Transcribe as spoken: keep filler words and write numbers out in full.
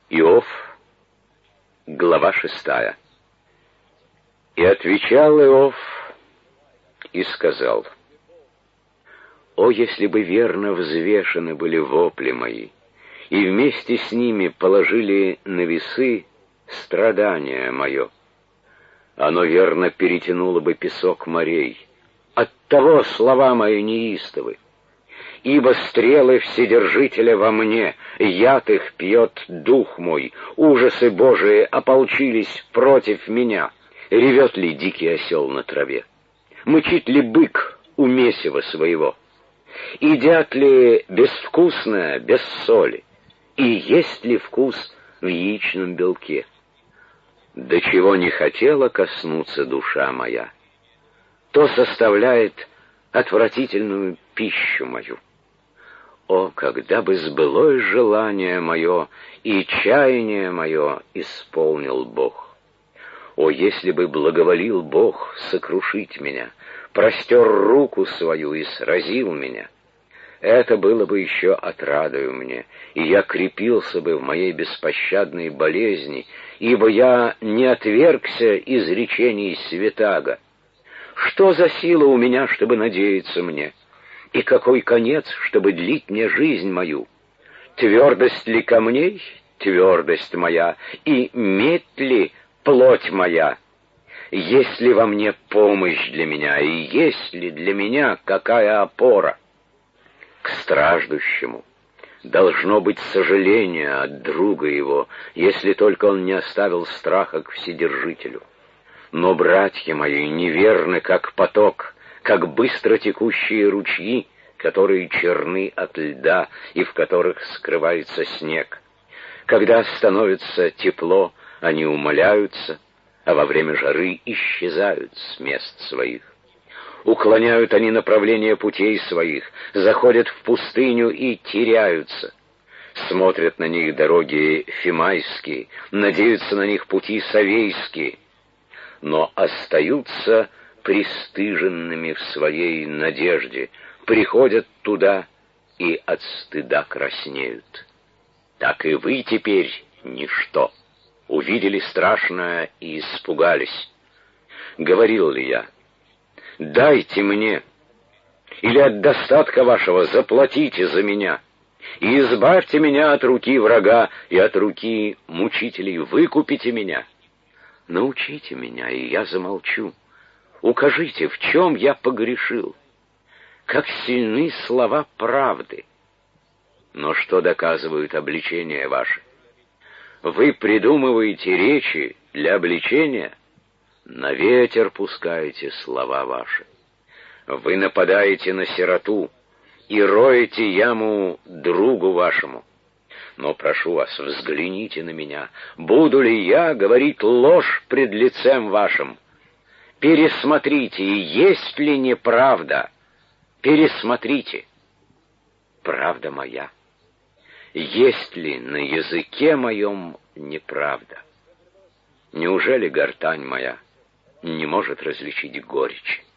Иов, глава шестая. И отвечал Иов и сказал: «О, если бы верно взвешены были вопли мои, и вместе с ними положили на весы страдание мое, оно верно перетянуло бы песок морей. Оттого слова мои неистовы. Ибо стрелы Вседержителя во мне, яд их пьет дух мой, ужасы Божии ополчились против меня. Ревет ли дикий осел на траве? Мычит ли бык у месива своего? Едят ли безвкусное без соли? И есть ли вкус в яичном белке? До чего не хотела коснуться душа моя, то составляет отвратительную пищу мою. О, когда бы сбылось желание мое, и чаяние мое исполнил Бог! О, если бы благоволил Бог сокрушить меня, простер руку свою и сразил меня! Это было бы еще отрадою мне, и я крепился бы в моей беспощадной болезни, ибо я не отвергся изречений святаго. Что за сила у меня, чтобы надеяться мне? И какой конец, чтобы длить мне жизнь мою? Твердость ли камней, твердость моя, и медь ли плоть моя? Есть ли во мне помощь для меня, и есть ли для меня какая опора? К страждущему должно быть сожаление от друга его, если только он не оставил страха к Вседержителю. Но братья мои неверны, как поток, как быстро текущие ручьи, которые черны от льда и в которых скрывается снег. Когда становится тепло, они умаляются, а во время жары исчезают с мест своих. Уклоняют они направление путей своих, заходят в пустыню и теряются. Смотрят на них дороги фимайские, надеются на них пути совейские, но остаются пристыженными в своей надежде, приходят туда и от стыда краснеют. Так и вы теперь ничто. Увидели страшное и испугались. Говорил ли я: дайте мне, или от достатка вашего заплатите за меня, и избавьте меня от руки врага и от руки мучителей, выкупите меня? Научите меня, и я замолчу. Укажите, в чем я погрешил. Как сильны слова правды. Но что доказывают обличения ваши? Вы придумываете речи для обличения, на ветер пускаете слова ваши. Вы нападаете на сироту и роете яму другу вашему. Но прошу вас, взгляните на меня. Буду ли я говорить ложь пред лицем вашим? Пересмотрите, есть ли неправда. Пересмотрите. Правда моя. Есть ли на языке моем неправда? Неужели гортань моя не может различить горечь?